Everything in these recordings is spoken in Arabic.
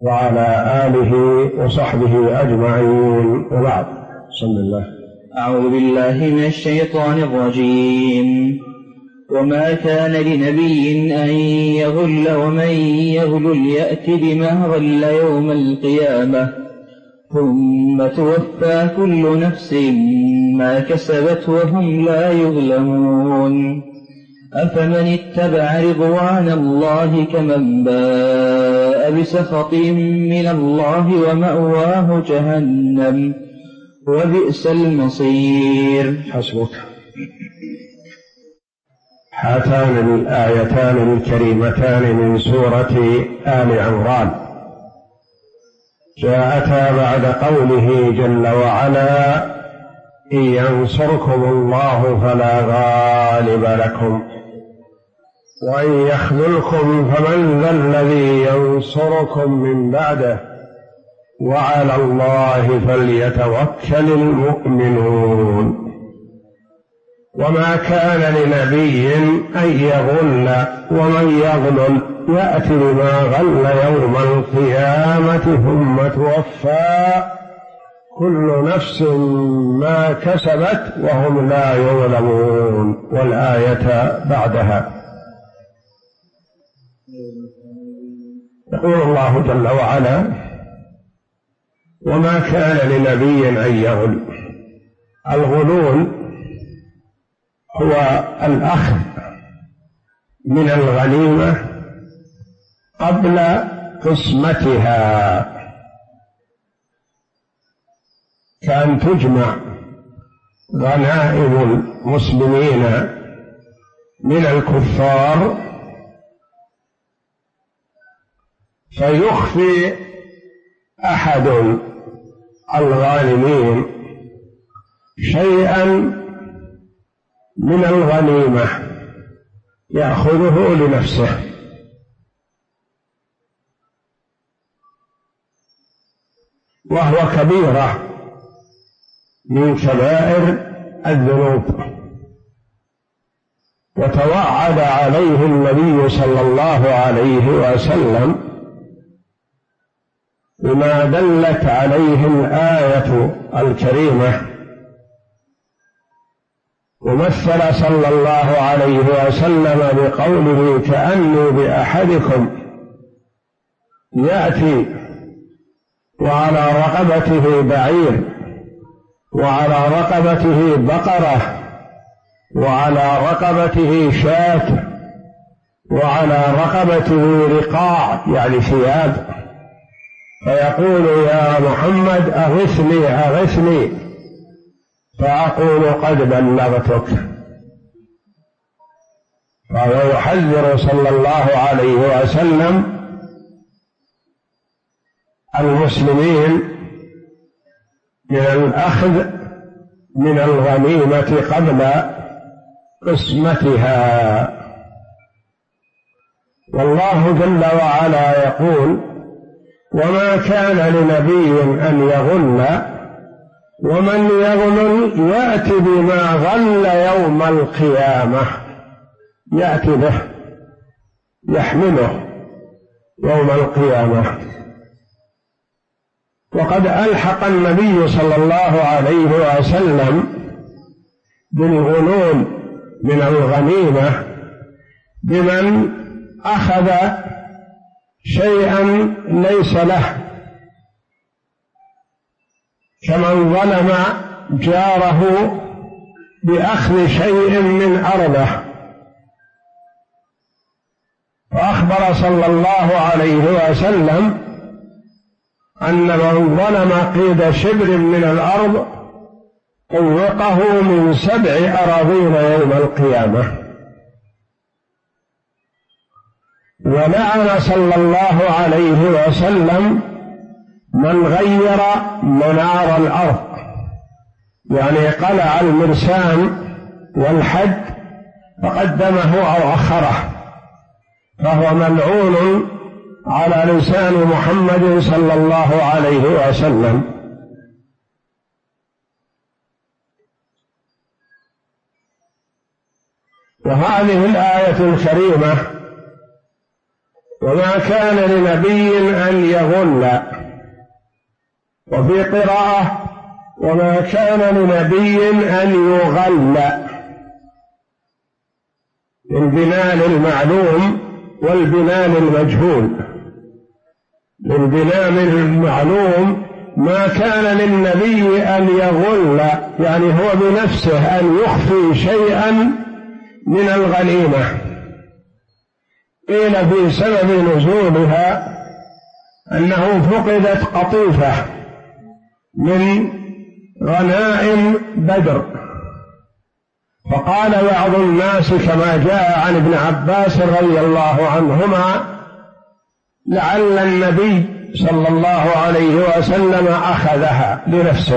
وعلى آله وصحبه أجمعين، وبعد. بسم الله. أعوذ بالله من الشيطان الرجيم. وما كان لنبي أن يغل، ومن يغل يأت بما غل يوم القيامة ثم توفى كل نفس ما كسبت وهم لا يظلمون. أفمن اتبع رضوان الله كمن باء بسخط من الله ومأواه جهنم وبئس المصير. حسبك. هاتان الآيتان الكريمتان من سورة آل عمران جاءتا بعد قوله جل وعلا: إن ينصركم الله فلا غالب لكم وإن يخذلكم فمن ذا الذي ينصركم من بعده وعلى الله فليتوكل المؤمنون. وما كان لنبي أن يغل، ومن يغل يأت بما غل يوم القيامة ثم توفى كل نفس ما كسبت وهم لا يظلمون. والآية بعدها يقول الله جل وعلا: وما كان لنبي أن يغل. الغلول هو الأخذ من الغنيمة قبل قسمتها، كأن تجمع غنائم المسلمين من الكفار فيخفي أحد الغانمين شيئا من الغنيمة يأخذه لنفسه، وهو كبيرة من كبائر الذنوب. وتوعد عليه النبي صلى الله عليه وسلم بما دلت عليه الآية الكريمة، ومثل صلى الله عليه وسلم بقوله: كأني بأحدكم يأتي وعلى رقبته بعير وعلى رقبته بقرة وعلى رقبته شاة وعلى رقبته رقاع، يعني ثياب، فيقول: يا محمد أغثني أغثني، فأقول: قد بلغتك. فهو يحذر صلى الله عليه وسلم المسلمين من الأخذ من الغنيمة قبل قسمتها. والله جل وعلا يقول: وما كان لنبي أن يغل، ومن يغل يأت بما غل يوم القيامة، يأتي به يحمله يوم القيامة. وقد ألحق النبي صلى الله عليه وسلم بالغلول من الغنيمة بمن أخذ شيئا ليس له، كمن ظلم جاره بأخذ شيء من أرضه. فأخبر صلى الله عليه وسلم أن من ظلم قيد شبر من الأرض طوقه من 7 أراضين يوم القيامة. ولعن صلى الله عليه وسلم من غير منار الأرض، يعني قلع المرسام والحد فقدمه أو أخره، فهو ملعون على لسان محمد صلى الله عليه وسلم. وهذه الآية الكريمة وما كان لنبي أن يغل. وفي قراءة وما كان لنبي أن يغل، البناء للمعلوم والبناء للمجهول. للبناء المعلوم ما كان للنبي أن يغل، يعني هو بنفسه أن يخفي شيئا من الغنيمة. قيل في سبب نزولها أنه فقدت قطيفة من غنائم بدر، فقال بعض الناس كما جاء عن ابن عباس رضي الله عنهما: لعل النبي صلى الله عليه وسلم أخذها لنفسه.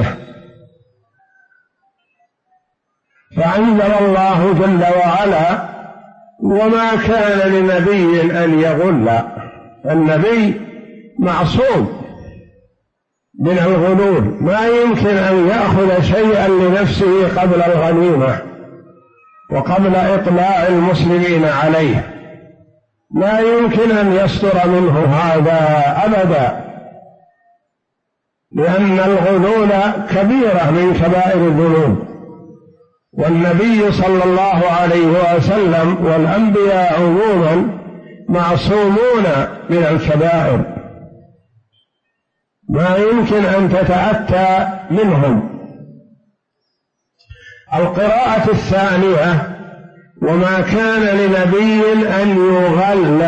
فأنزل الله جل وعلا: وما كان لنبي أن يغل. النبي معصوم من الغلول، ما يمكن أن يأخذ شيئا لنفسه قبل الغنيمة وقبل إطلاع المسلمين عليه، لا يمكن أن يصدر منه هذا أبدا، لأن الغلول كبيرة من كبائر الذنوب. والنبي صلى الله عليه وسلم والأنبياء عموما معصومون من الكبائر، ما يمكن أن تتأتى منهم. القراءة الثانية: وما كان لنبي أن يغل،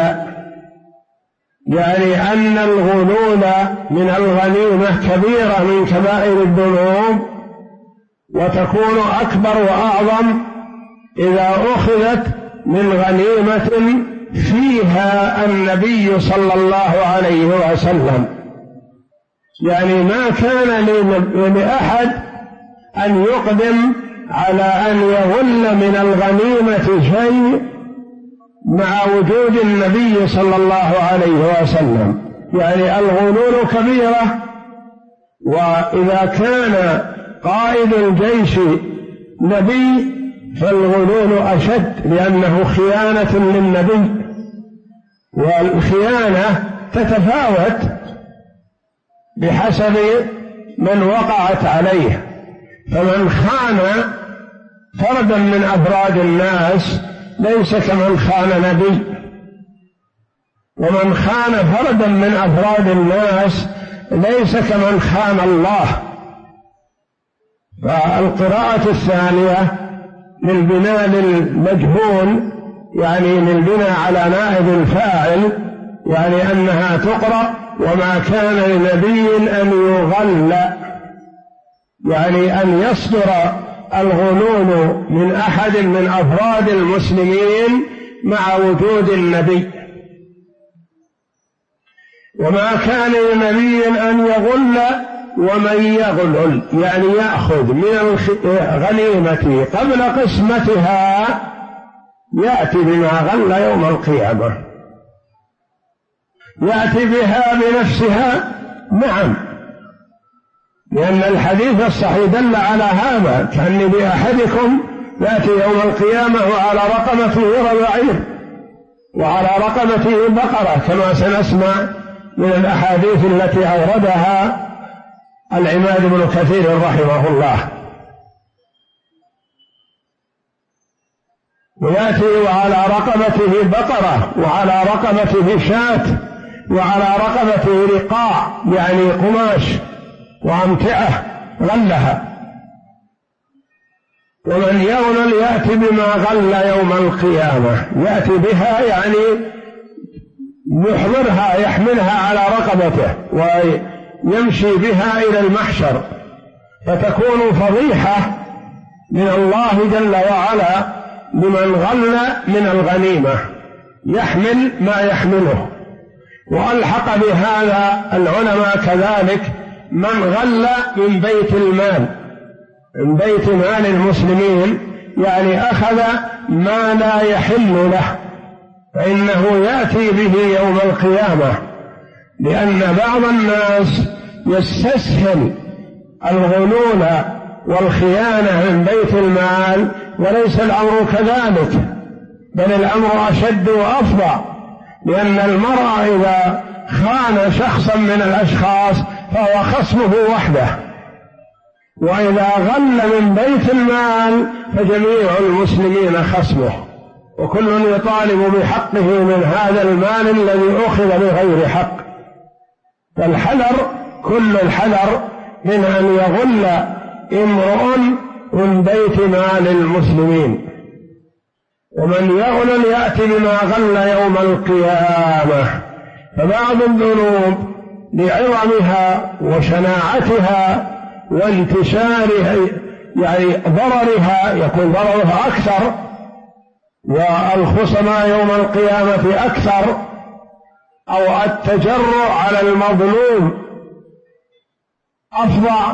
يعني أن الغلول من الغنيمة كبيرة من كبائر الذنوب، وتكون أكبر وأعظم إذا أخذت من غنيمة فيها النبي صلى الله عليه وسلم. يعني ما كان لأحد أن يقدم على أن يغل من الغنيمة شيء مع وجود النبي صلى الله عليه وسلم، يعني الغلول كبيرة، وإذا كان قائد الجيش نبي فالغلول أشد، لأنه خيانة للنبي، والخيانة تتفاوت بحسب من وقعت عليه. فمن خان فردا من أفراد الناس ليس كمن خان نبي، ومن خان فردا من أفراد الناس ليس كمن خان الله. فالقراءة الثانية للبناء للمجهول، يعني للبناء على نائب الفاعل، يعني أنها تقرأ: وما كان لنبي أن يغل، يعني أن يصدر الغلول من أحد من أفراد المسلمين مع وجود النبي. وما كان لنبي أن يغل ومن يغلل، يعني يأخذ من الغنيمة قبل قسمتها يأتي بما غل يوم القيامة، يأتي بها بنفسها. نعم، لأن الحديث الصحيح دل على هذا: كأن بأحدكم يأتي يوم القيامة وعلى رقبته ربعير وعلى رقبته بقرة، كما سنسمع من الأحاديث التي أوردها العماد بن كثير رحمه الله. ويأتي وعلى رقبته بقرة وعلى رقبته شاة وعلى رقبته رقاع، يعني قماش وأمتعة غلها. ومن يغلل يأتي بما غل يوم القيامة، يأتي بها يعني يحضرها يحملها على رقبته ويمشي بها إلى المحشر، فتكون فضيحة من الله جل وعلا لمن غل من الغنيمة، يحمل ما يحمله. وألحق بهذا العلماء كذلك من غل من بيت المال، من بيت مال المسلمين، يعني أخذ ما لا يحل له، فإنه يأتي به يوم القيامة، لأن بعض الناس يستسهل الغلول والخيانة من بيت المال، وليس الأمر كذلك، بل الأمر أشد وأفظع. لأن المرء إذا خان شخصا من الأشخاص فهو خصمه وحده، وإذا غل من بيت المال فجميع المسلمين خصمه، وكل يطالب بحقه من هذا المال الذي أخذ بغير حق. فالحذر كل الحذر من أن يغل امرؤ من بيت مال المسلمين، ومن يغل يأتي بما غل يوم القيامة. فبعض الذنوب لعظمها وشناعتها وانتشارها يعني ضررها يكون ضررها أكثر، والخصماء يوم القيامة أكثر، أو التجرؤ على المظلوم أفظع،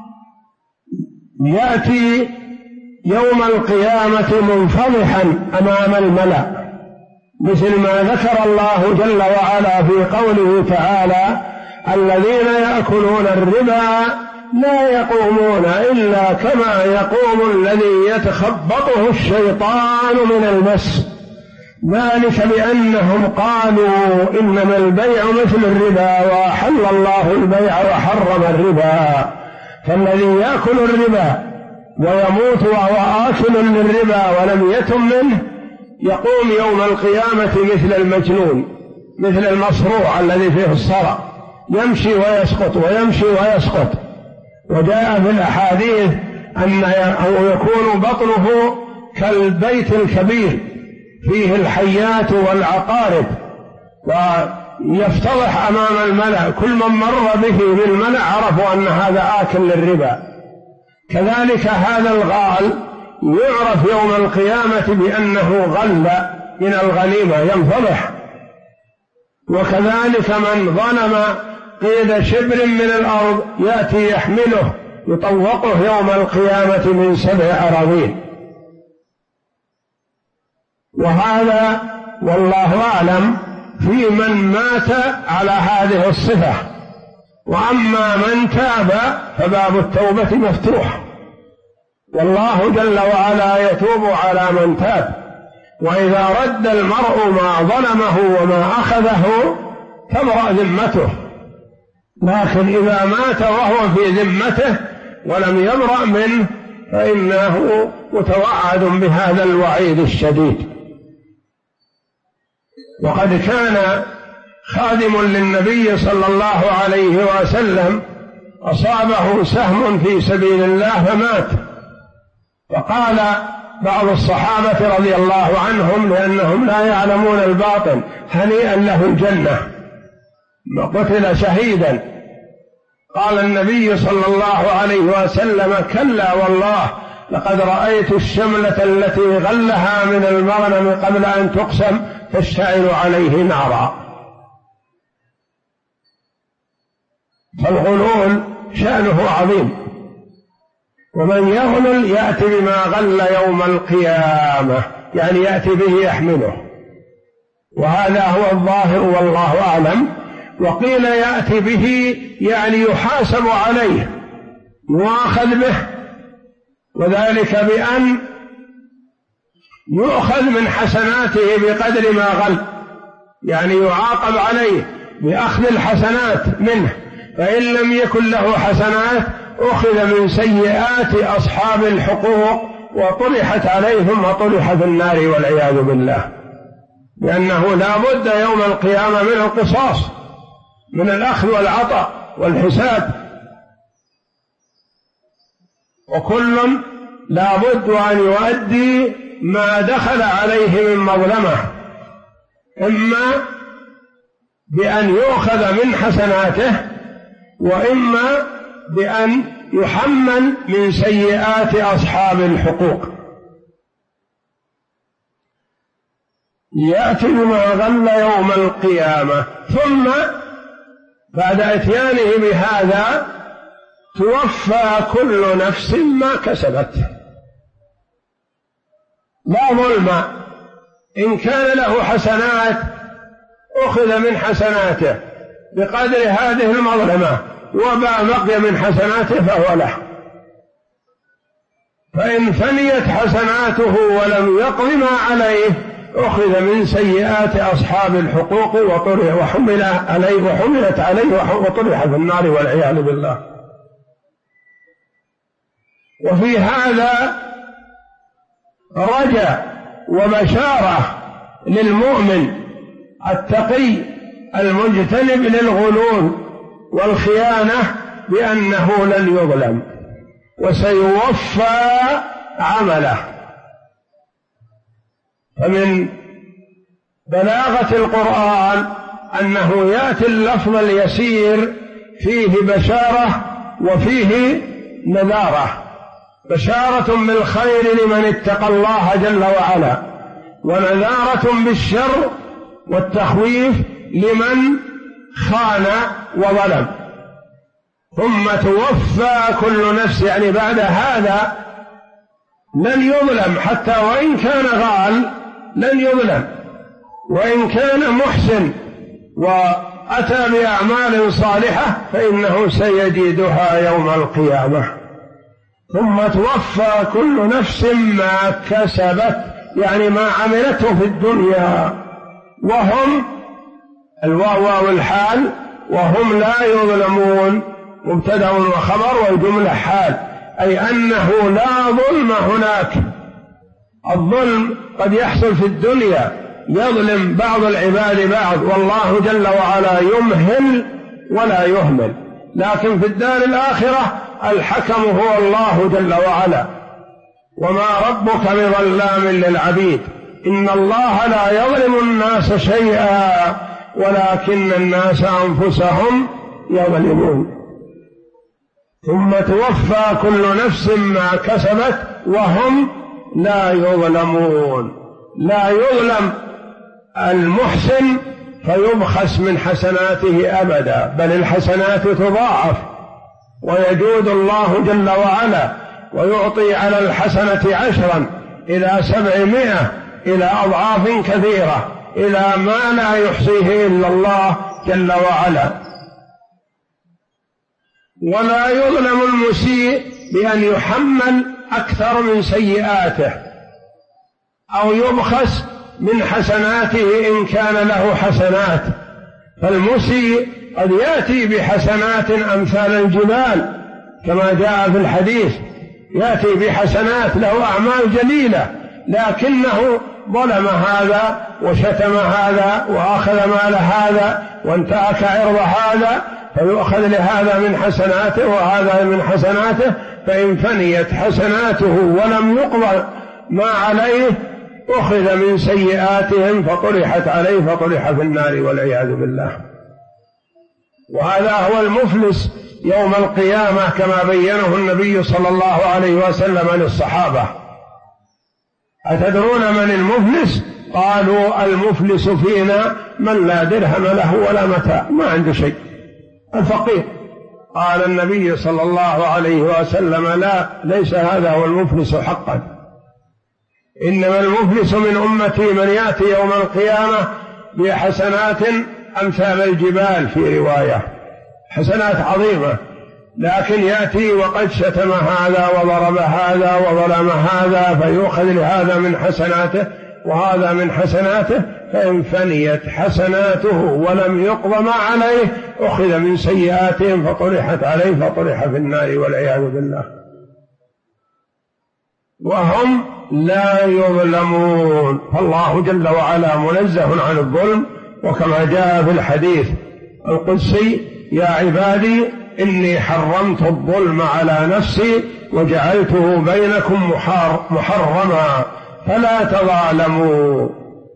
يأتي يوم القيامة منفضحا أمام الملأ، مثل ما ذكر الله جل وعلا في قوله تعالى: الذين يأكلون الربا لا يقومون إلا كما يقوم الذي يتخبطه الشيطان من المس، ذلك بأنهم قالوا إنما البيع مثل الربا وأحل الله البيع وحرم الربا. فالذي يأكل الربا ويموت وهو آكل للربا ولم يتم منه يقوم يوم القيامة مثل المجنون، مثل المصروع الذي فيه الصرع، يمشي ويسقط ويمشي ويسقط. وجاء في الأحاديث أن يكون بطنه كالبيت الكبير فيه الحيات والعقارب، ويفتضح أمام الملأ، كل من مر به بالملأ عرفوا أن هذا آكل للربا. كذلك هذا الغال يعرف يوم القيامة بأنه غل من الغنيمة ينفضح. وكذلك من ظلم قيد شبر من الأرض يأتي يحمله يطوقه يوم القيامة من 7 أراضين. وهذا والله أعلم في من مات على هذه الصفة. وأما من تاب فباب التوبة مفتوح، والله جل وعلا يتوب على من تاب. وإذا رد المرء ما ظلمه وما أخذه تبرأ ذمته، لكن إذا مات وهو في ذمته ولم يبرأ منه فإنه متوعد بهذا الوعيد الشديد. وقد كان خادم للنبي صلى الله عليه وسلم أصابه سهم في سبيل الله فمات، فقال بعض الصحابة رضي الله عنهم لأنهم لا يعلمون الباطن: هنيئا له الجنة، قتل شهيدا. قال النبي صلى الله عليه وسلم: كلا والله، لقد رأيت الشملة التي غلها من المغنم قبل أن تقسم تشتعل عليه نارا. فالغلول شأنه عظيم، ومن يغلل يأتي بما غل يوم القيامة، يعني يأتي به يحمله، وهذا هو الظاهر والله أعلم. وقيل يأتي به يعني يحاسب عليه، يؤاخذ به، وذلك بأن يؤخذ من حسناته بقدر ما غل، يعني يعاقب عليه بأخذ الحسنات منه، فإن لم يكن له حسنات أخذ من سيئات أصحاب الحقوق وطرحت عليهم وطرح في النار والعياذ بالله. لأنه لا بد يوم القيامة من القصاص، من الأخذ والعطاء والحساب، وكل لا بد أن يؤدي ما دخل عليه من مظلمة، إما بأن يؤخذ من حسناته، وإما بأن يحمل من سيئات أصحاب الحقوق. يأتي بما غل يوم القيامة، ثم بعد إتيانه بهذا توفى كل نفس ما كسبت، لا ظلم. إن كان له حسنات أخذ من حسناته بقدر هذه المظلمة، وما بقي من حسناته فهو له. فإن فنيت حسناته ولم يقض ما عليه أخذ من سيئات أصحاب الحقوق وحملت عليه وطرح في النار والعياذ بالله. وفي هذا رجاء وبشارة للمؤمن التقي المجتنب للغلول والخيانة بأنه لن يظلم وسيوفى عمله. فمن بلاغة القرآن أنه يأتي اللفظ اليسير فيه بشارة وفيه نذارة، بشارة بالخير لمن اتقى الله جل وعلا، ونذارة بالشر والتخويف لمن خان وظلم. ثم توفى كل نفس، يعني بعد هذا لن يظلم، حتى وإن كان غال لن يظلم، وإن كان محسن وأتى بأعمال صالحة فإنه سيجدها يوم القيامة. ثم توفى كل نفس ما كسبت، يعني ما عملته في الدنيا، وهم الواو والحال، وهم لا يظلمون، مبتدأ وخبر والجملة حال، أي أنه لا ظلم هناك. الظلم قد يحصل في الدنيا، يظلم بعض العباد بعض، والله جل وعلا يمهل ولا يهمل، لكن في الدار الآخرة الحكم هو الله جل وعلا. وما ربك بظلام للعبيد، إن الله لا يظلم الناس شيئا ولكن الناس أنفسهم يظلمون. ثم توفى كل نفس ما كسبت وهم لا يظلمون. لا يظلم المحسن فيبخس من حسناته أبدا، بل الحسنات تضاعف، ويجود الله جل وعلا ويعطي على الحسنة 10 إلى 700 إلى أضعاف كثيرة، إلى ما لا يحصيه إلا الله جل وعلا. ولا يظلم المسيء بأن يحمل أكثر من سيئاته أو يبخس من حسناته إن كان له حسنات. فالمسيء قد يأتي بحسنات أمثال الجبال كما جاء في الحديث، يأتي بحسنات له أعمال جليلة، لكنه ظلم هذا وشتم هذا وأخذ مال هذا وانتهك عرض هذا، فيؤخذ لهذا من حسناته وهذا من حسناته، فإن فنيت حسناته ولم يقضى ما عليه أخذ من سيئاتهم فطرحت عليه فطرح في النار والعياذ بالله. وهذا هو المفلس يوم القيامة كما بينه النبي صلى الله عليه وسلم للصحابة. أتدرون من المفلس؟ قالوا المفلس فينا من لا درهم له ولا متاع، ما عنده شيء، الفقير. قال النبي صلى الله عليه وسلم لا، ليس هذا هو المفلس حقا، إنما المفلس من أمتي من يأتي يوم القيامة بحسنات أمثال الجبال، في رواية حسنات عظيمة، لكن يأتي وقد شتم هذا وضرب هذا وظلم هذا، فيؤخذ لهذا من حسناته وهذا من حسناته، فإن فنيت حسناته ولم يقض ما عليه أخذ من سيئاتهم فطرحت عليه فطرح في النار والعياذ بالله. وهم لا يظلمون، فالله جل وعلا منزه عن الظلم، وكما جاء في الحديث القدسي: يا عبادي إني حرمت الظلم على نفسي وجعلته بينكم محرما فلا تظالموا.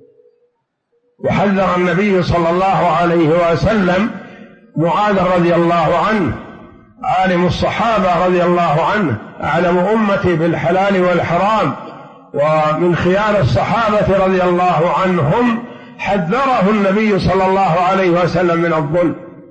وحذر النبي صلى الله عليه وسلم معاذ رضي الله عنه، عالم الصحابة رضي الله عنه، أعلم أمتي بالحلال والحرام، ومن خيار الصحابة رضي الله عنهم، حذره النبي صلى الله عليه وسلم من الظلم،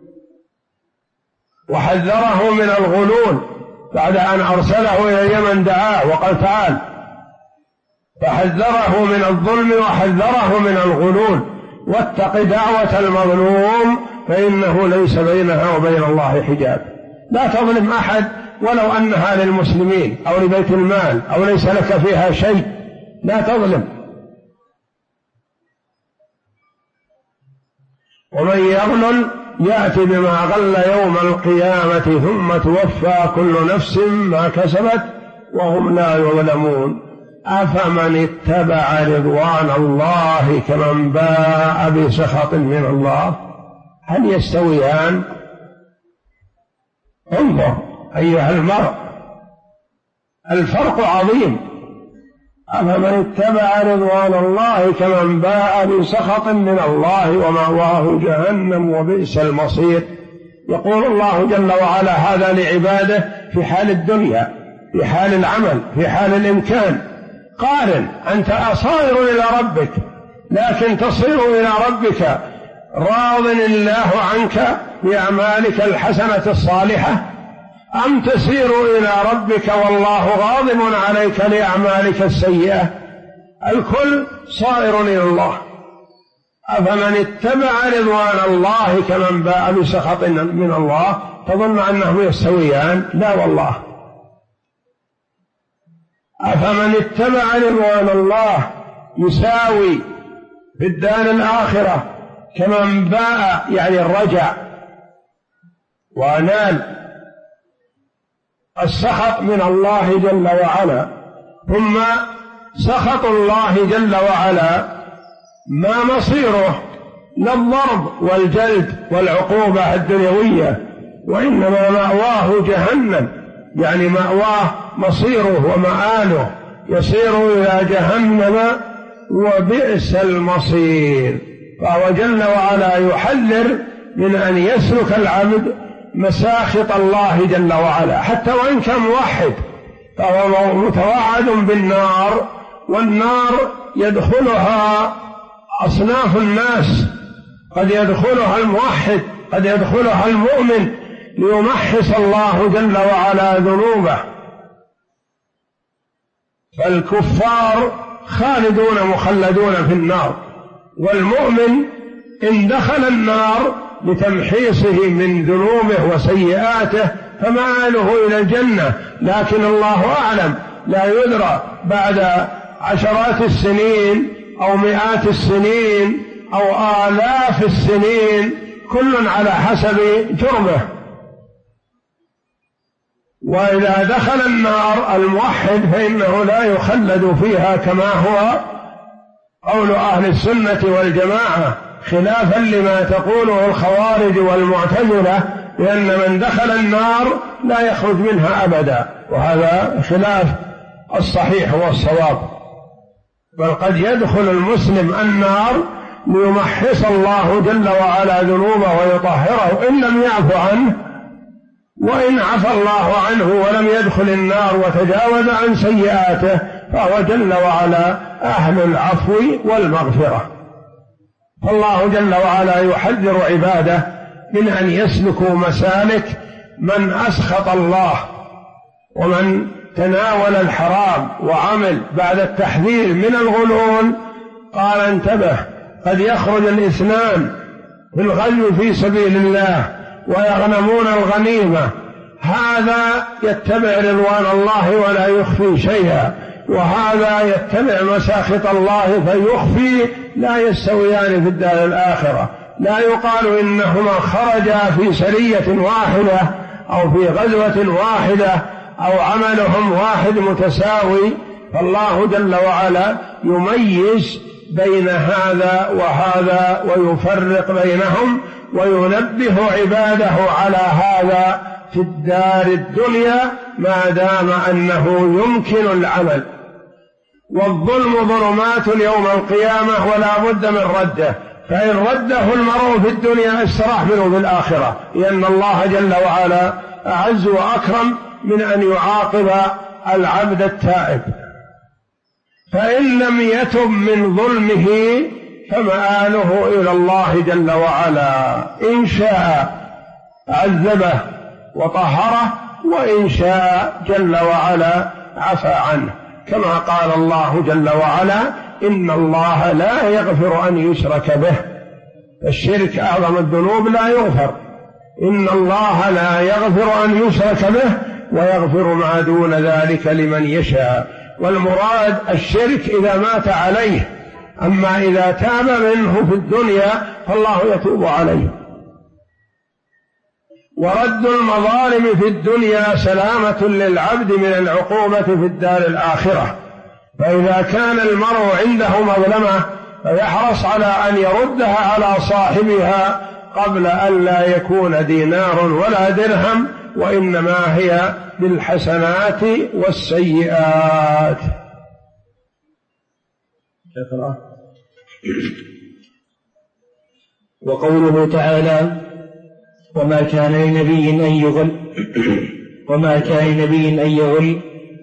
وحذره من الغلول بعد أن أرسله إلى اليمن، دعاه وقال تعال، فحذره من الظلم وحذره من الغلول، واتق دعوة المظلوم فإنه ليس بينها وبين الله حجاب. لا تظلم أحد ولو أنها للمسلمين أو لبيت المال أو ليس لك فيها شيء، لا تظلم. ومن يغلل يأتي بما غل يوم القيامة ثم توفى كل نفس ما كسبت وهم لا يظلمون. أفمن اتبع رضوان الله كمن باء بسخط من الله هل يستويان؟ انظر أيها المرء، الفرق عظيم. أفمن اتبع رضوان الله كمن باء بسخط من الله ومأواه جهنم وبئس المصير. يقول الله جل وعلا هذا لعباده في حال الدنيا، في حال العمل، في حال الإمكان. قارن، أنت صائر إلى ربك، لكن تصير إلى ربك راض الله عنك بأعمالك الحسنة الصالحة، أم تسير إلى ربك والله غاضب عليك لأعمالك السيئة؟ الكل صائر إلى الله. أفمن اتبع رضوان الله كمن باء بسخط من الله تظن أنهم يستويان؟ لا والله. أفمن اتبع رضوان الله يساوي في الدار الآخرة كمن باء يعني الرجع ونال السخط من الله جل وعلا. ثم سخط الله جل وعلا ما مصيره لا الضرب والجلد والعقوبة الدنيوية، وإنما مأواه جهنم، يعني مأواه مصيره ومآله يصير إلى جهنم وبئس المصير. فهو جل وعلا يحذر من أن يسلك العبد مساخط الله جل وعلا، حتى وإن كان موحد فهو متوعد بالنار، والنار يدخلها أصناف الناس، قد يدخلها الموحد، قد يدخلها المؤمن ليمحص الله جل وعلا ذنوبه. فالكفار خالدون مخلدون في النار، والمؤمن إن دخل النار لتمحيصه من ذنوبه وسيئاته فمآله إلى الجنة، لكن الله أعلم، لا يدرى بعد عشرات السنين أو مئات السنين أو آلاف السنين، كل على حسب جرمه. وإذا دخل النار الموحد فإنه لا يخلد فيها كما هو قول أهل السنة والجماعة، خلافا لما تقوله الخوارج والمعتزلة، لأن من دخل النار لا يخرج منها أبدا، وهذا خلاف الصحيح والصواب. بل قد يدخل المسلم النار ليمحص الله جل وعلا ذنوبه ويطهره إن لم يعف عنه، وإن عفى الله عنه ولم يدخل النار وتجاوز عن سيئاته فهو جل وعلا أهل العفو والمغفرة. فالله جل وعلا يحذر عباده من أن يسلكوا مسالك من أسخط الله، ومن تناول الحرام وعمل بعد التحذير من الغلول قال انتبه، قد يخرج الاثنان في الغزو في سبيل الله ويغنمون الغنيمة، هذا يتبع رضوان الله ولا يخفي شيئا، وهذا يتبع مساخط الله فيخفي، لا يستويان في الدار الآخرة. لا يقال إنهما خرجا في سرية واحدة أو في غزوة واحدة أو عملهم واحد متساوي، فالله جل وعلا يميز بين هذا وهذا ويفرق بينهم وينبه عباده على هذا في الدار الدنيا ما دام أنه يمكن العمل. والظلم ظلمات يوم القيامة ولا بد من رده، فإن رده المرء في الدنيا استراح منه في الآخرة، لأن الله جل وعلا أعز وأكرم من أن يعاقب العبد التائب. فإن لم يتب من ظلمه فمآله إلى الله جل وعلا، إن شاء عذبه وطهره، وإن شاء جل وعلا عفى عنه، كما قال الله جل وعلا إن الله لا يغفر أن يشرك به، الشرك أعظم الذنوب لا يغفر، إن الله لا يغفر أن يشرك به ويغفر ما دون ذلك لمن يشاء. والمراد الشرك إذا مات عليه، أما إذا تاب منه في الدنيا فالله يتوب عليه. ورد المظالم في الدنيا سلامة للعبد من العقوبة في الدار الآخرة، فإذا كان المرء عنده مظلمة فيحرص على أن يردها على صاحبها قبل أن لا يكون دينار ولا درهم، وإنما هي بالحسنات والسيئات. وقوله تعالى: وما كان لنبي أن يغل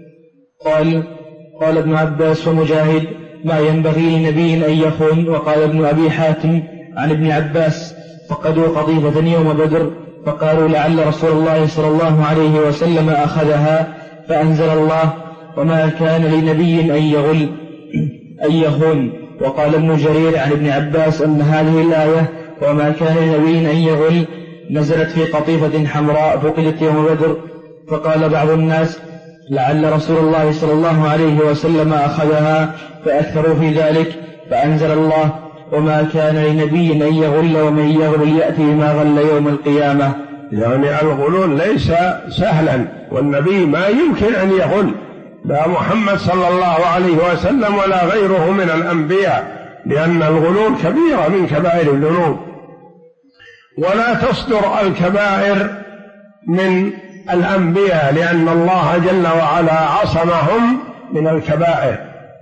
قال ابن عباس ومجاهد: ما ينبغي لنبي أن يخون. وقال ابن أبي حاتم عن ابن عباس: فقدوا قضيبة يوم بدر فقالوا لعل رسول الله صلى الله عليه وسلم أخذها، فأنزل الله: وما كان لنبي أن يخون. وقال ابن جرير عن ابن عباس أن هذه الآية وما كان لنبي أن يغل نزلت في قطيفة حمراء فقدت يوم بدر، فقال بعض الناس: لعل رسول الله صلى الله عليه وسلم أخذها، فأكثروا في ذلك، فأنزل الله: وما كان لنبي أن يغل ومن يغل يأتي بما غل يوم القيامة. يعني الغلول ليس سهلا، والنبي ما يمكن أن يغل، لا محمد صلى الله عليه وسلم ولا غيره من الأنبياء، لأن الغلول كبيرة من كبائر الذنوب، ولا تصدر الكبائر من الأنبياء، لأن الله جل وعلا عصمهم من الكبائر.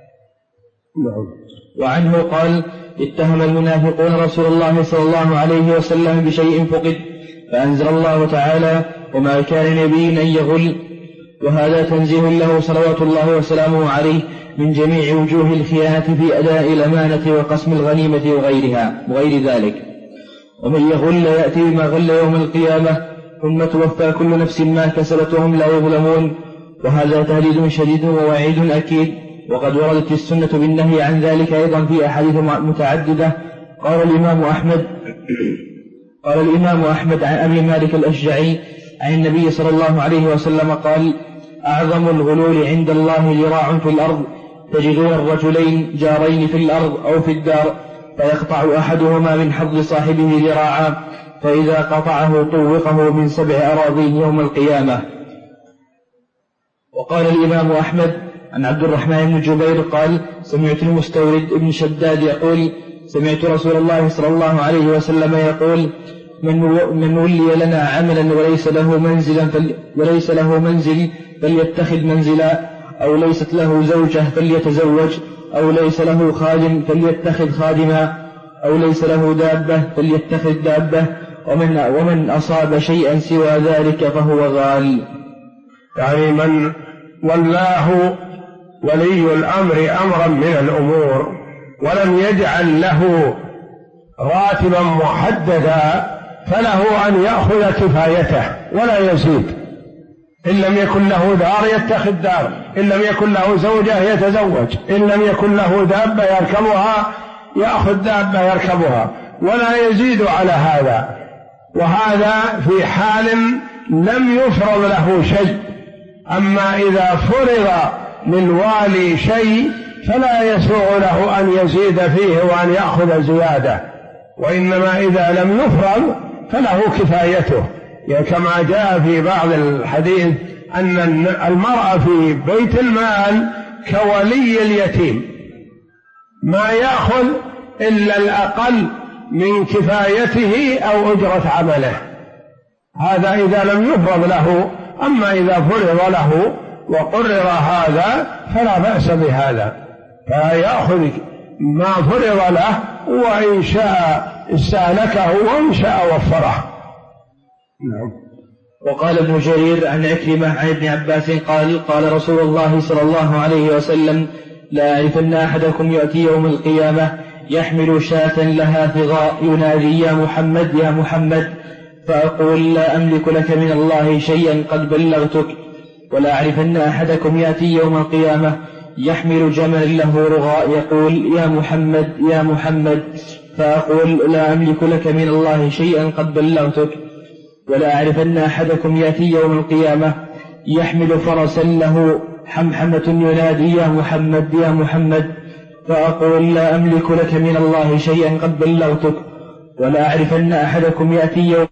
وعنه قال: اتهم المنافقون رسول الله صلى الله عليه وسلم بشيء فقد، فأنزل الله تعالى: وما كان نبي أن يغل. وهذا تنزيه له صلوات الله وسلامه عليه من جميع وجوه الخيانة في أداء الأمانة وقسم الغنيمة وغير ذلك. ومن يغل يأتي بما غل يوم القيامة، ثم توفى كل نفس ما كسبت وهم لا يظلمون. وهذا تهديد شديد ووعيد أكيد، وقد وردت السنة بالنهي عن ذلك أيضا في أحاديث متعددة. قال الإمام أحمد عن أبي مالك الأشجعي عن النبي صلى الله عليه وسلم قال: أعظم الغلول عند الله ذراع في الأرض، تجدون الرجلين جارين في الأرض أو في الدار، فيقطع أحدهما من حظ صاحبه ذراعا، فإذا قطعه طوقه من 7 أراضين يوم القيامة. وقال الإمام أحمد عن عبد الرحمن بن جبير قال: سمعت المستورد بن شداد يقول: سمعت رسول الله صلى الله عليه وسلم يقول: من ولي لنا عملا وليس له منزل فليتخذ منزلا، أو ليست له زوجة فليتزوج، أو ليس له خادم فليتخذ خادما، أو ليس له دابة فليتخذ دابة، ومن أصاب شيئا سوى ذلك فهو غال. يعني من ولاه ولي الأمر أمرا من الأمور ولم يجعل له راتبا محددا، فله أن يأخذ كفايته ولا يزيد. إن لم يكن له دار يتخذ دار، إن لم يكن له زوجة يتزوج، إن لم يكن له دابة يركبها يأخذ دابة يركبها، ولا يزيد على هذا. وهذا في حال لم يفرض له شيء. أما إذا فرض للوالي شيء فلا يسوغ له أن يزيد فيه وأن يأخذ زيادة، وإنما إذا لم يفرض فله كفايته، يعني كما جاء في بعض الحديث أن المرأة في بيت المال كولي اليتيم، ما يأخذ إلا الأقل من كفايته أو أجرة عمله، هذا إذا لم يفرض له. أما إذا فرض له وقرر هذا فلا بأس بهذا، فيأخذ ما فرض له، وإن شاء استهلكه وإن شاء وفره. نعم. وقال ابن جرير عن عكرمة عن ابن عباس قال: قال رسول الله صلى الله عليه وسلم: لا أعرفن أحدكم يأتي يوم القيامة يحمل شاة لها ثغاء ينادي: يا محمد يا محمد، فأقول: لا أملك لك من الله شيئا قد بلغتك. ولا أعرفن أحدكم يأتي يوم القيامة يحمل جمل له رغاء يقول: يا محمد يا محمد، فأقول: لا أملك لك من الله شيئا قد بلغتك. ولا أعرفن أحدكم يأتي يوم القيامة يحمل فرسا له حمحمة ينادي: يا محمد يا محمد، فأقول لا أملك لك من الله شيئا قد بلغتك، ولا أعرفن أحدكم يأتي يوم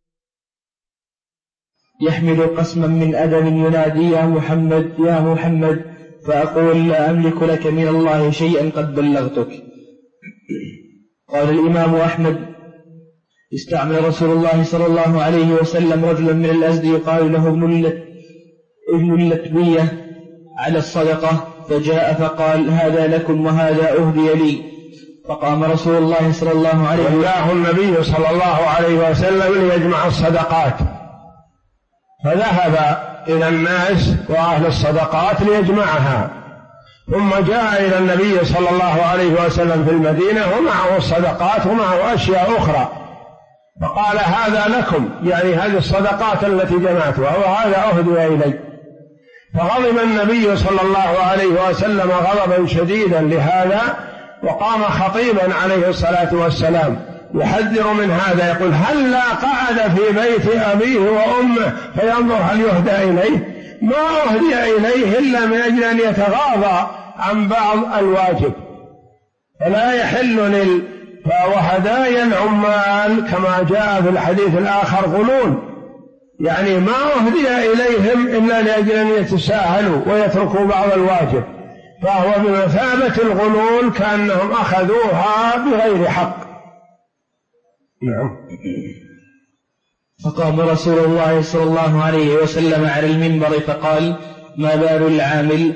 يحمل قسما من أدم ينادي يا محمد يا محمد، فأقول لا أملك لك من الله شيئا قد بلغتك. قال الإمام أحمد: استعمل رسول الله صلى الله عليه وسلم رجلا من الأزد يقال له ابن اللتبية على الصدقة، فجاء فقال: هذا لكم وهذا أهدي لي. فقام رسول الله صلى الله عليه وسلم وجاءه النبي صلى الله عليه وسلم ليجمع الصدقات، فذهب إلى الناس وأهل الصدقات ليجمعها، ثم جاء إلى النبي صلى الله عليه وسلم في المدينة ومعه الصدقات ومعه أشياء أخرى، فقال: هذا لكم، يعني هذه الصدقات التي جمعتها وهذا أهدي إلي. فغضب النبي صلى الله عليه وسلم غضبا شديدا لهذا، وقام خطيبا عليه الصلاة والسلام يحذر من هذا، يقول: هلا قعد في بيت أبيه وأمه فينظر هل يهدى إليه؟ ما أهدي إليه إلا من أجل أن يتغاضى عن بعض الواجب، فلا يحل وهدايا العمال كما جاء في الحديث الآخر غلول، يعني ما أهدي إليهم إلا لأجل أن يتساهلوا ويتركوا بعض الواجب، فهو بمثابة الغلول كأنهم أخذوها بغير حق. نعم. فقام رسول الله صلى الله عليه وسلم على المنبر فقال: ما بال العامل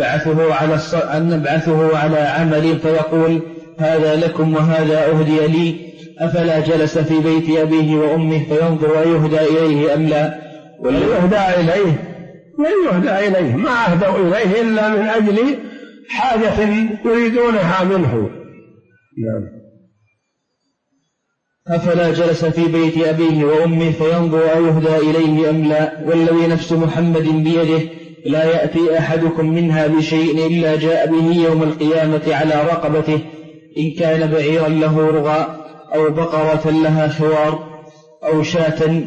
نبعثه على عمل فيقول: هذا لكم وهذا أهدي لي، أفلا جلس في بيت أبيه وأمه فينظر أيهدى إليه أم لا؟ ولا يهدى إليه، لا يهدى إليه، ما أهدوا إليه إلا من أجل حاجة يريدونها منه. نعم. أفلا جلس في بيت أبيه وأمه فينظر أيهدى إليه أم لا؟ والذي نفس محمد بيده لا يأتي أحدكم منها بشيء إلا جاء به يوم القيامة على رقبته، إن كان بعيرا له رغاء، أو بقرة لها خوار، أو شاة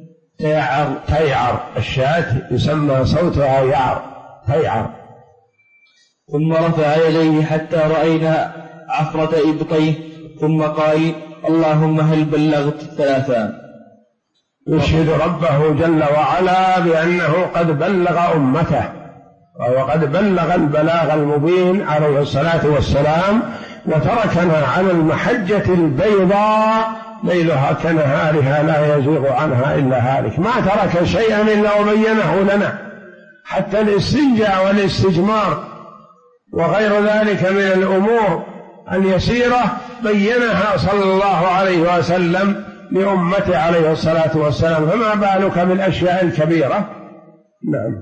تيعر. الشاة يسمى صوتها يعر، تيعر. ثم رفع يديه حتى رأينا عفرة إبطيه، ثم قال: اللهم هل بلغت؟ 3. يشهد ربه جل وعلا بأنه قد بلغ أمته، وقد بلغ البلاغ المبين عليه الصلاة والسلام، وتركنا على المحجة البيضاء ليلها كنهارها لا يزيغ عنها إلا هالك، ما ترك شيئا إلا وبينه لنا، حتى الاستنجاء والاستجمار وغير ذلك من الأمور اليسيرة بينها صلى الله عليه وسلم لأمته عليه الصلاة والسلام، فما بالك بالأشياء الكبيرة. نعم.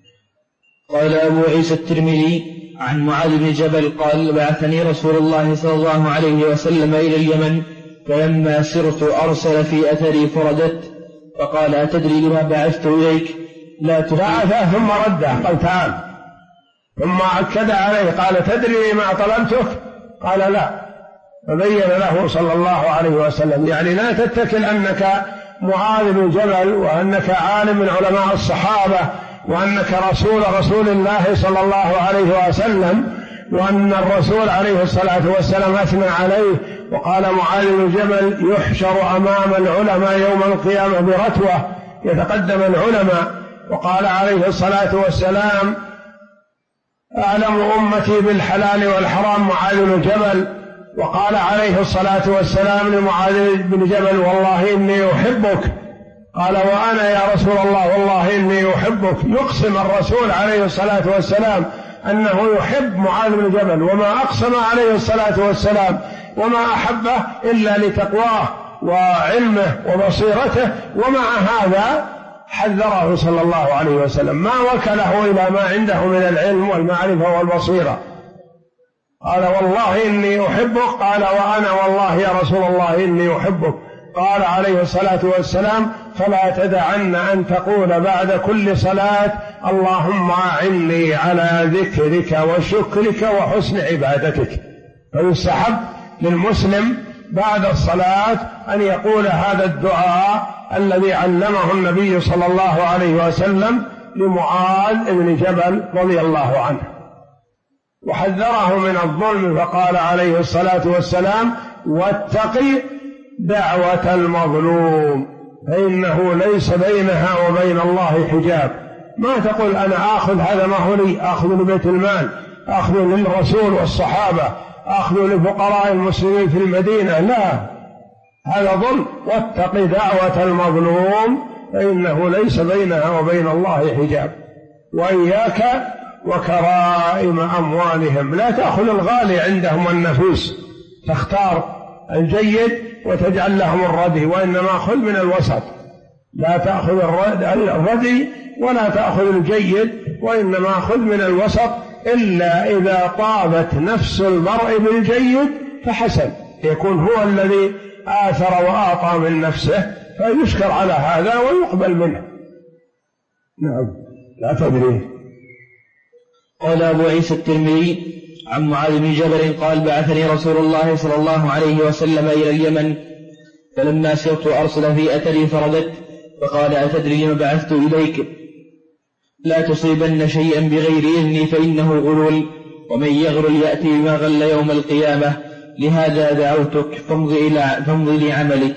قال أبو عيسى الترمذي عن معاذ بن جبل قال: بعثني رسول الله صلى الله عليه وسلم إلى اليمن، فلما سرت أرسل في أثري فردت، فقال: أتدري لما بعثت إليك؟ لا بعثه ثم رده، قال: تعال. ثم أكد عليه قال: تدري ما طلبتك؟ قال: لا. فبين له صلى الله عليه وسلم، يعني لا تتكل أنك معاذ بن جبل وأنك عالم من علماء الصحابة وأنك رسول الله صلى الله عليه وسلم، وأن الرسول عليه الصلاة والسلام أثنى عليه وقال: معاذ بن جبل يحشر أمام العلماء يوم القيامة برتوة، يتقدم العلماء. وقال عليه الصلاة والسلام: أعلم أمتي بالحلال والحرام معاذ بن جبل. وقال عليه الصلاة والسلام لمعاذ بن جبل: والله إني أحبك. قال: وأنا يا رسول الله والله إني أحبك. يقسم الرسول عليه الصلاة والسلام أنه يحب معاذ بن جبل، وما أقسم عليه الصلاة والسلام وما أحبه إلا لتقواه وعلمه وبصيرته، ومع هذا حذره صلى الله عليه وسلم، ما وكله إلى ما عنده من العلم والمعرفة والبصيرة. قال: والله إني أحبك. قال: وأنا والله يا رسول الله إني أحبك. قال عليه الصلاة والسلام: فلا تدعن أن تقول بعد كل صلاة: اللهم أعني على ذكرك وشكرك وحسن عبادتك. فيستحب للمسلم بعد الصلاة أن يقول هذا الدعاء الذي علمه النبي صلى الله عليه وسلم لمعاذ بن جبل رضي الله عنه. وحذره من الظلم، فقال عليه الصلاة والسلام: واتق دعوة المظلوم فإنه ليس بينها وبين الله حجاب. ما تقول أنا آخذ هذا ما هو لي، آخذ لبيت المال، آخذ للرسول والصحابة، آخذ لفقراء المسلمين في المدينة، لا، هذا ظلم. واتق دعوة المظلوم فإنه ليس بينها وبين الله حجاب. وإياك وكرائم أموالهم، لا تأخذ الغالي عندهم النفيس، تختار الجيد وتجعل لهم الردي، وإنما خذ من الوسط، لا تأخذ الردي ولا تأخذ الجيد، وإنما خذ من الوسط، إلا إذا طابت نفس المرء بالجيد فحسن، يكون هو الذي آثر وأعطى من نفسه، فيشكر على هذا ويقبل منه. نعم. لا تدري. قال أبو عيسى الترمذي عن معاذ بن جبل قال: بعثني رسول الله صلى الله عليه وسلم إلى اليمن، فلما سرت أرسل في أثري فردت، فقال: أتدري ما بعثت إليك؟ لا تصيبن شيئا بغير إذني فإنه غلول، ومن يغلل يأتي بما غل يوم القيامة، لهذا دعوتك فامضي لعملك.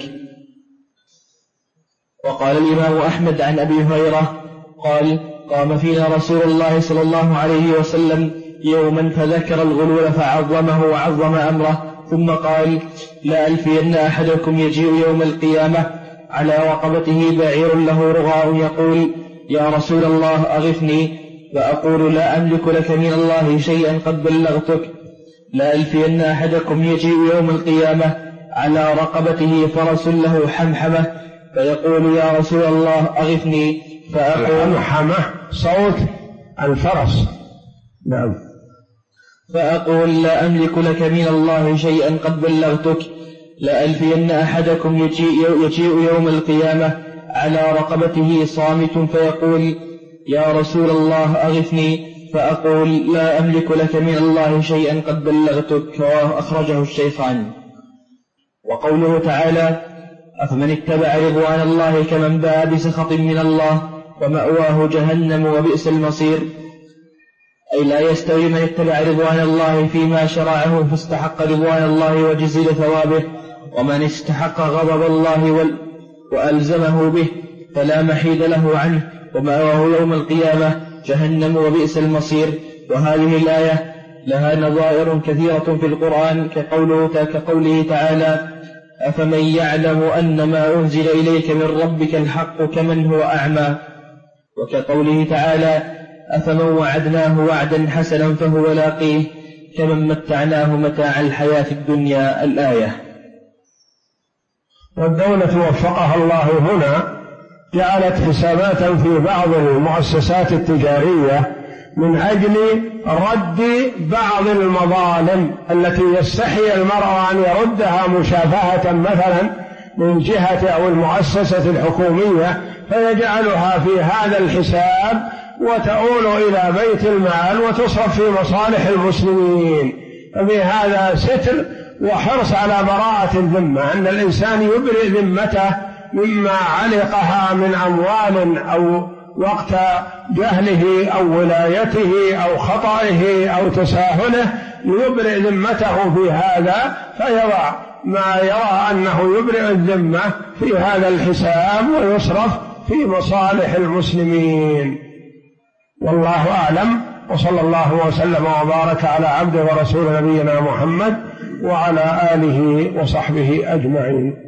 وقال الإمام أحمد عن أبي هريرة قال: قام فينا رسول الله صلى الله عليه وسلم يوما فذكر الغلول فعظمه وعظم أمره، ثم قال: لا ألفين أحدكم يجيء يوم القيامة على رقبته بعير له رغاء يقول: يا رسول الله أغثني، فأقول: لا أملك لك من الله شيئا قد بلغتك. لا ألفين أحدكم يجيء يوم القيامة على رقبته فرس له حمحمة، فيقول: يا رسول الله أغثني، فأقول: حمحمة صوت الفرس. نعم. فأقول: لا أملك لك من الله شيئا قد بلغتك. لا ألفين أحدكم يجيء يوم القيامة على رقبته صامت، فيقول: يا رسول الله أغثني، فأقول: لا أملك لك من الله شيئا قد بلغتك. أخرجه الشيخان. وقوله تعالى: أفمن اتبع رضوان الله كمن باء بسخط من الله ومأواه جهنم وبئس المصير، أي لا يستوي من اتبع رضوان الله فيما شرعه فاستحق رضوان الله وجزل ثوابه، ومن استحق غضب الله وألزمه به فلا محيد له عنه ومأواه يوم القيامة جهنم وبئس المصير. وهذه الآية لها نظائر كثيرة في القرآن، كقوله تعالى: أفمن يعلم أن ما أنزل إليك من ربك الحق كمن هو أعمى، وكقوله تعالى: أفمن وعدناه وعدا حسنا فهو لاقيه كمن متعناه متاع الحياة الدنيا. الآية. والدولة وفقها الله هنا جعلت حسابات في بعض المؤسسات التجارية من أجل رد بعض المظالم التي يستحي المرء أن يردها مشافهة مثلا من جهة أو المؤسسة الحكومية، فيجعلها في هذا الحساب وتؤول إلى بيت المال وتصرف في مصالح المسلمين. ففي هذا ستر وحرص على براءة الذمة، أن الإنسان يبرئ ذمته مما علقها من أموال أو وقت جهله أو ولايته أو خطئه أو تساهله، يبرئ ذمته في هذا، فيضع ما يرى أنه يبرئ الذمة في هذا الحساب ويصرف في مصالح المسلمين. والله أعلم، وصلى الله وسلم وبارك على عبده ورسول نبينا محمد وعلى آله وصحبه أجمعين.